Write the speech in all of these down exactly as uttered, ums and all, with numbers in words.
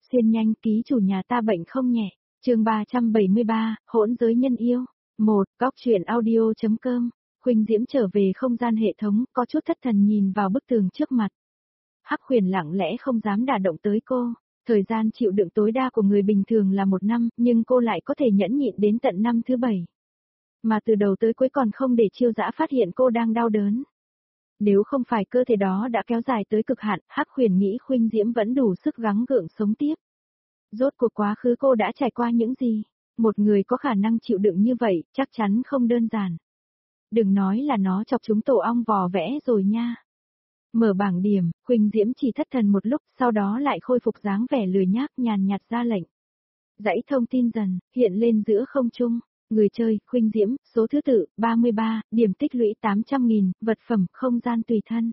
Xuyên nhanh, ký chủ nhà ta bệnh không nhẹ. Chương ba trăm bảy mươi ba, hỗn giới nhân yêu. một. Góc truyện audio.com. Khuynh Diễm trở về không gian hệ thống, có chút thất thần nhìn vào bức tường trước mặt. Hắc Huyền lặng lẽ không dám đả động tới cô. Thời gian chịu đựng tối đa của người bình thường là một năm, nhưng cô lại có thể nhẫn nhịn đến tận năm thứ bảy. Mà từ đầu tới cuối còn không để Chiêu Dã phát hiện cô đang đau đớn. Nếu không phải cơ thể đó đã kéo dài tới cực hạn, Hắc Huyền nghĩ Khuynh Diễm vẫn đủ sức gắng gượng sống tiếp. Rốt cuộc quá khứ cô đã trải qua những gì? Một người có khả năng chịu đựng như vậy, chắc chắn không đơn giản. Đừng nói là nó chọc chúng tổ ong vò vẽ rồi nha. Mở bảng điểm, Khuynh Diễm chỉ thất thần một lúc, sau đó lại khôi phục dáng vẻ lười nhác nhàn nhạt ra lệnh. Dãy thông tin dần, hiện lên giữa không trung. Người chơi, Khuynh Diễm, số thứ tự, ba mươi ba, điểm tích lũy tám trăm nghìn, vật phẩm, không gian tùy thân.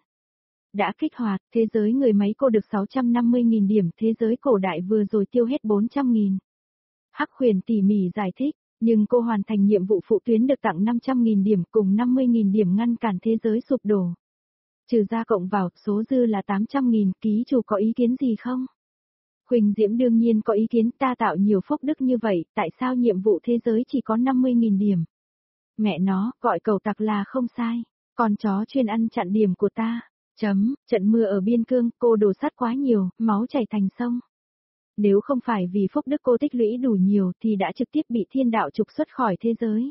Đã kích hoạt, thế giới người máy cô được sáu trăm năm mươi nghìn điểm, thế giới cổ đại vừa rồi tiêu hết bốn trăm nghìn. Hắc Huyền tỉ mỉ giải thích, nhưng cô hoàn thành nhiệm vụ phụ tuyến được tặng năm trăm nghìn điểm cùng năm mươi nghìn điểm ngăn cản thế giới sụp đổ. Trừ ra cộng vào, số dư là tám trăm nghìn, ký chủ có ý kiến gì không? Khuynh Diễm đương nhiên có ý kiến, ta tạo nhiều phúc đức như vậy, tại sao nhiệm vụ thế giới chỉ có năm mươi nghìn điểm? Mẹ nó, gọi cầu tặc là không sai, con chó chuyên ăn chặn điểm của ta. Chấm, trận mưa ở biên cương, cô đổ sắt quá nhiều, máu chảy thành sông. Nếu không phải vì phúc đức cô tích lũy đủ nhiều thì đã trực tiếp bị thiên đạo trục xuất khỏi thế giới.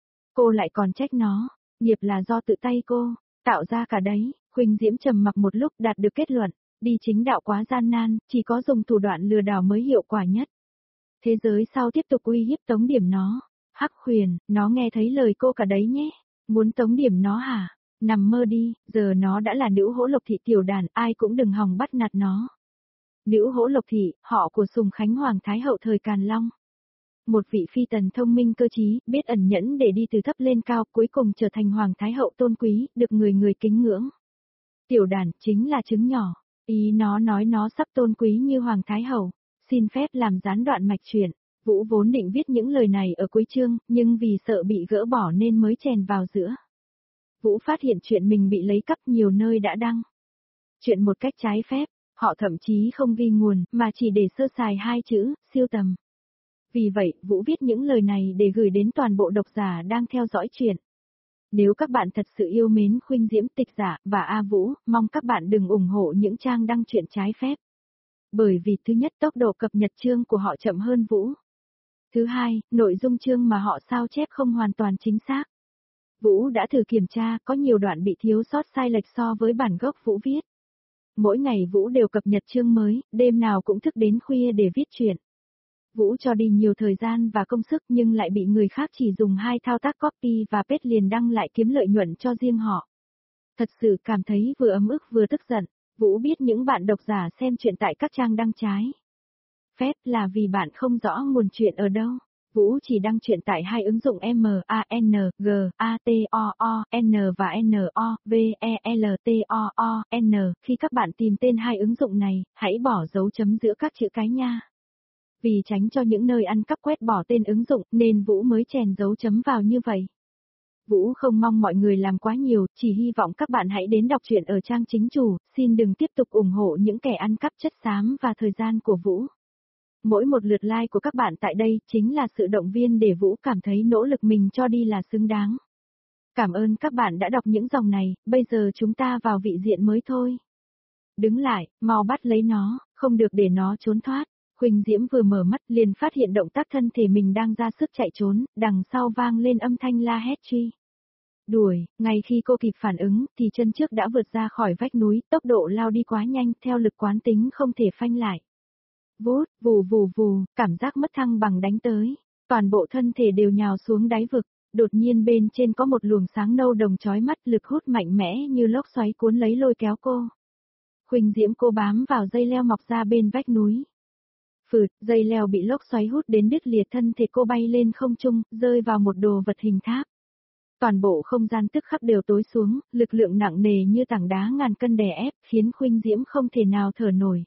Cô lại còn trách nó, nghiệp là do tự tay cô tạo ra cả đấy. Khuynh Diễm trầm mặc một lúc đạt được kết luận, đi chính đạo quá gian nan, chỉ có dùng thủ đoạn lừa đảo mới hiệu quả nhất. Thế giới sau tiếp tục uy hiếp tống điểm nó. Hắc Huyền, nó nghe thấy lời cô cả đấy nhé. Muốn tống điểm nó hả? Nằm mơ đi, giờ nó đã là nữ hỗ lộc thị tiểu đàn, ai cũng đừng hòng bắt nạt nó. Nữ hỗ lộc thị, họ của Sùng Khánh Hoàng Thái Hậu thời Càn Long. Một vị phi tần thông minh cơ trí, biết ẩn nhẫn để đi từ thấp lên cao, cuối cùng trở thành Hoàng Thái Hậu tôn quý, được người người kính ngưỡng. Tiểu đàn, chính là trứng nhỏ, ý nó nói nó sắp tôn quý như Hoàng Thái Hậu, xin phép làm gián đoạn mạch truyện. Vũ vốn định viết những lời này ở cuối chương, nhưng vì sợ bị gỡ bỏ nên mới chèn vào giữa. Vũ phát hiện chuyện mình bị lấy cắp nhiều nơi đã đăng. Chuyện một cách trái phép, họ thậm chí không ghi nguồn, mà chỉ để sơ sài hai chữ, siêu tầm. Vì vậy, Vũ viết những lời này để gửi đến toàn bộ độc giả đang theo dõi chuyện. Nếu các bạn thật sự yêu mến Khuynh Diễm, Tịch Giả và A Vũ, mong các bạn đừng ủng hộ những trang đăng chuyện trái phép. Bởi vì thứ nhất, tốc độ cập nhật chương của họ chậm hơn Vũ. Thứ hai, nội dung chương mà họ sao chép không hoàn toàn chính xác. Vũ đã thử kiểm tra, có nhiều đoạn bị thiếu sót sai lệch so với bản gốc Vũ viết. Mỗi ngày Vũ đều cập nhật chương mới, đêm nào cũng thức đến khuya để viết chuyện. Vũ cho đi nhiều thời gian và công sức nhưng lại bị người khác chỉ dùng hai thao tác copy và paste liền đăng lại kiếm lợi nhuận cho riêng họ. Thật sự cảm thấy vừa ấm ức vừa tức giận. Vũ biết những bạn độc giả xem chuyện tại các trang đăng trái phép là vì bạn không rõ nguồn chuyện ở đâu. Vũ chỉ đăng chuyện tại hai ứng dụng M A N G A T O O N và N O V E L T O O N. Khi các bạn tìm tên hai ứng dụng này, hãy bỏ dấu chấm giữa các chữ cái nha. Vì tránh cho những nơi ăn cắp quét bỏ tên ứng dụng nên Vũ mới chèn dấu chấm vào như vậy. Vũ không mong mọi người làm quá nhiều, chỉ hy vọng các bạn hãy đến đọc truyện ở trang chính chủ, xin đừng tiếp tục ủng hộ những kẻ ăn cắp chất xám và thời gian của Vũ. Mỗi một lượt like của các bạn tại đây chính là sự động viên để Vũ cảm thấy nỗ lực mình cho đi là xứng đáng. Cảm ơn các bạn đã đọc những dòng này, bây giờ chúng ta vào vị diện mới thôi. Đứng lại, mau bắt lấy nó, không được để nó trốn thoát. Khuynh Diễm vừa mở mắt liền phát hiện động tác thân thể mình đang ra sức chạy trốn, đằng sau vang lên âm thanh la hét truy đuổi. Ngay khi cô kịp phản ứng thì chân trước đã vượt ra khỏi vách núi, tốc độ lao đi quá nhanh, theo lực quán tính không thể phanh lại. Vút, vù vù vù, cảm giác mất thăng bằng đánh tới. Toàn bộ thân thể đều nhào xuống đáy vực, đột nhiên bên trên có một luồng sáng nâu đồng chói mắt, lực hút mạnh mẽ như lốc xoáy cuốn lấy lôi kéo cô. Khuynh Diễm cô bám vào dây leo mọc ra bên vách núi. Phượt, dây leo bị lốc xoáy hút đến đứt lìa, thân thể cô bay lên không trung, rơi vào một đồ vật hình tháp. Toàn bộ không gian tức khắc đều tối xuống, lực lượng nặng nề như tảng đá ngàn cân đè ép, khiến Khuynh Diễm không thể nào thở nổi.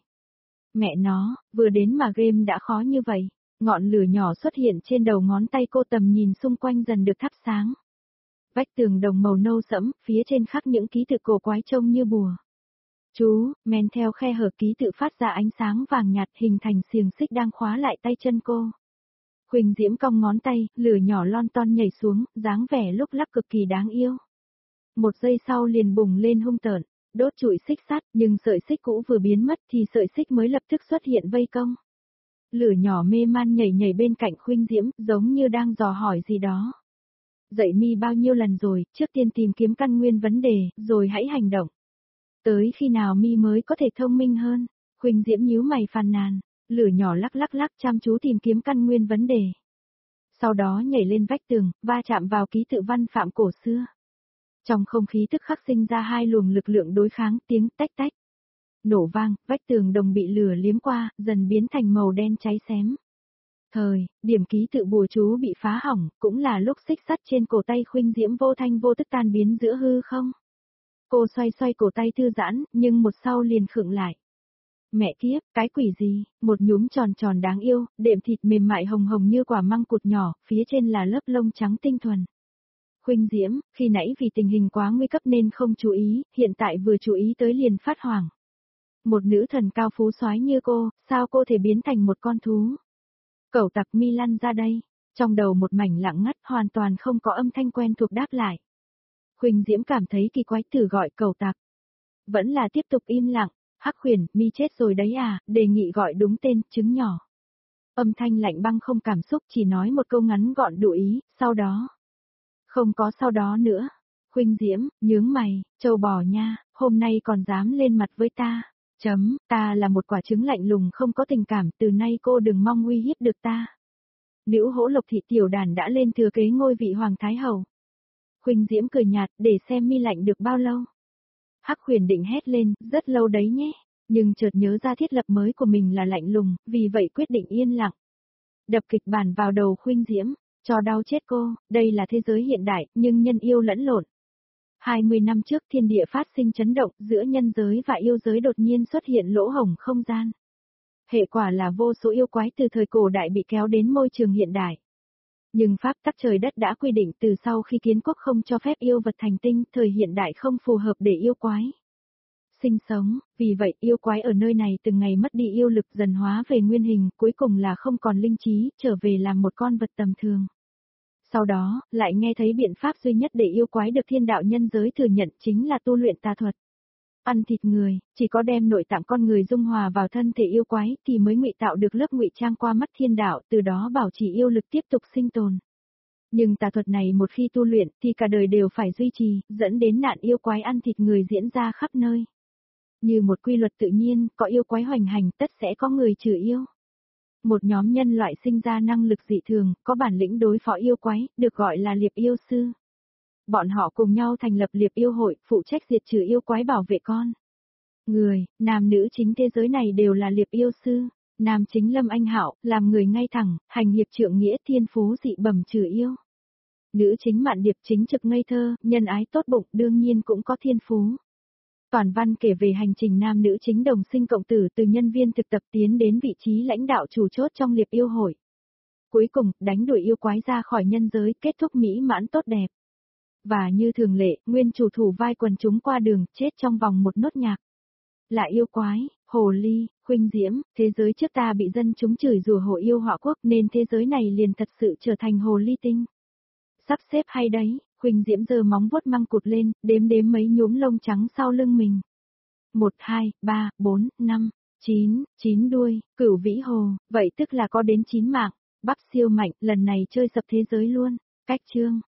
Mẹ nó, vừa đến mà game đã khó như vậy. Ngọn lửa nhỏ xuất hiện trên đầu ngón tay cô, tầm nhìn xung quanh dần được thắp sáng. Vách tường đồng màu nâu sẫm, phía trên khắc những ký tự cổ quái trông như bùa. Chú, men theo khe hở ký tự phát ra ánh sáng vàng nhạt hình thành xiềng xích đang khóa lại tay chân cô. Huỳnh Diễm cong ngón tay, lửa nhỏ lon ton nhảy xuống, dáng vẻ lúc lắc cực kỳ đáng yêu. Một giây sau liền bùng lên hung tợn, đốt trụi xích sắt, nhưng sợi xích cũ vừa biến mất thì sợi xích mới lập tức xuất hiện vây công. Lửa nhỏ mê man nhảy nhảy bên cạnh Huỳnh Diễm, giống như đang dò hỏi gì đó. Dạy mi bao nhiêu lần rồi, trước tiên tìm kiếm căn nguyên vấn đề, rồi hãy hành động. Tới khi nào mi mới có thể thông minh hơn? Huỳnh Diễm nhíu mày phàn nàn, lửa nhỏ lắc lắc lắc chăm chú tìm kiếm căn nguyên vấn đề. Sau đó nhảy lên vách tường, va chạm vào ký tự văn phạm cổ xưa. Trong không khí tức khắc sinh ra hai luồng lực lượng đối kháng, tiếng tách tách. Nổ vang, vách tường đồng bị lửa liếm qua, dần biến thành màu đen cháy xém. Thời, điểm ký tự bùa chú bị phá hỏng, cũng là lúc xích sắt trên cổ tay Huỳnh Diễm vô thanh vô tức tan biến giữa hư không. Cô xoay xoay cổ tay thư giãn, nhưng một sau liền khựng lại. Mẹ kiếp, cái quỷ gì, một nhúm tròn tròn đáng yêu, đệm thịt mềm mại hồng hồng như quả măng cụt nhỏ, phía trên là lớp lông trắng tinh thuần. Huỳnh Diễm, khi nãy vì tình hình quá nguy cấp nên không chú ý, hiện tại vừa chú ý tới liền phát hoảng. Một nữ thần cao phú soái như cô, sao cô thể biến thành một con thú? Cẩu tặc mi lăn ra đây, trong đầu một mảnh lặng ngắt hoàn toàn không có âm thanh quen thuộc đáp lại. Huỳnh Diễm cảm thấy kỳ quái thử gọi cẩu tặc. Vẫn là tiếp tục im lặng, Hắc Huyền, mi chết rồi đấy à, đề nghị gọi đúng tên, trứng nhỏ. Âm thanh lạnh băng không cảm xúc chỉ nói một câu ngắn gọn đủ ý, sau đó. Không có sau đó nữa. Huỳnh Diễm, nhướng mày, trâu bò nha, hôm nay còn dám lên mặt với ta. Chấm, ta là một quả trứng lạnh lùng không có tình cảm, từ nay cô đừng mong uy hiếp được ta. Nữ hỗ Lộc thị tiểu đàn đã lên thừa kế ngôi vị hoàng thái hậu. Huỳnh Diễm cười nhạt, để xem mi lạnh được bao lâu. Hắc Huyền định hét lên, rất lâu đấy nhé, nhưng chợt nhớ ra thiết lập mới của mình là lạnh lùng, vì vậy quyết định yên lặng. Đập kịch bản vào đầu Huỳnh Diễm, cho đau chết cô, đây là thế giới hiện đại, nhưng nhân yêu lẫn lộn. hai mươi năm trước thiên địa phát sinh chấn động, giữa nhân giới và yêu giới đột nhiên xuất hiện lỗ hổng không gian. Hệ quả là vô số yêu quái từ thời cổ đại bị kéo đến môi trường hiện đại. Nhưng pháp tắc trời đất đã quy định từ sau khi kiến quốc không cho phép yêu vật thành tinh, thời hiện đại không phù hợp để yêu quái sinh sống, vì vậy yêu quái ở nơi này từng ngày mất đi yêu lực dần hóa về nguyên hình, cuối cùng là không còn linh trí, trở về làm một con vật tầm thường. Sau đó, lại nghe thấy biện pháp duy nhất để yêu quái được thiên đạo nhân giới thừa nhận chính là tu luyện tà thuật. Ăn thịt người, chỉ có đem nội tạng con người dung hòa vào thân thể yêu quái thì mới ngụy tạo được lớp ngụy trang qua mắt thiên đạo, từ đó bảo trì yêu lực tiếp tục sinh tồn. Nhưng tà thuật này một khi tu luyện thì cả đời đều phải duy trì, dẫn đến nạn yêu quái ăn thịt người diễn ra khắp nơi. Như một quy luật tự nhiên, có yêu quái hoành hành tất sẽ có người trừ yêu. Một nhóm nhân loại sinh ra năng lực dị thường, có bản lĩnh đối phó yêu quái, được gọi là liệp yêu sư. Bọn họ cùng nhau thành lập liệp yêu hội, phụ trách diệt trừ yêu quái bảo vệ con. Người, nam nữ chính thế giới này đều là liệp yêu sư. Nam chính Lâm Anh Hạo, làm người ngay thẳng, hành hiệp trượng nghĩa thiên phú dị bẩm trừ yêu. Nữ chính Mạn Điệp chính trực ngây thơ, nhân ái tốt bụng, đương nhiên cũng có thiên phú. Toàn văn kể về hành trình nam nữ chính đồng sinh cộng tử từ nhân viên thực tập tiến đến vị trí lãnh đạo chủ chốt trong liệp yêu hội. Cuối cùng, đánh đuổi yêu quái ra khỏi nhân giới, kết thúc mỹ mãn tốt đẹp. Và như thường lệ, nguyên chủ thủ vai quần chúng qua đường, chết trong vòng một nốt nhạc. Là yêu quái, hồ ly, Huỳnh Diễm, thế giới trước ta bị dân chúng chửi rủa hồ yêu họa quốc nên thế giới này liền thật sự trở thành hồ ly tinh. Sắp xếp hay đấy, Huỳnh Diễm giơ móng vuốt măng cụt lên, đếm đếm mấy nhúm lông trắng sau lưng mình. Một, hai, ba, bốn, năm, chín, chín đuôi, cửu vĩ hồ, vậy tức là có đến chín mạng, bắp siêu mạnh, lần này chơi sập thế giới luôn. Cách chương.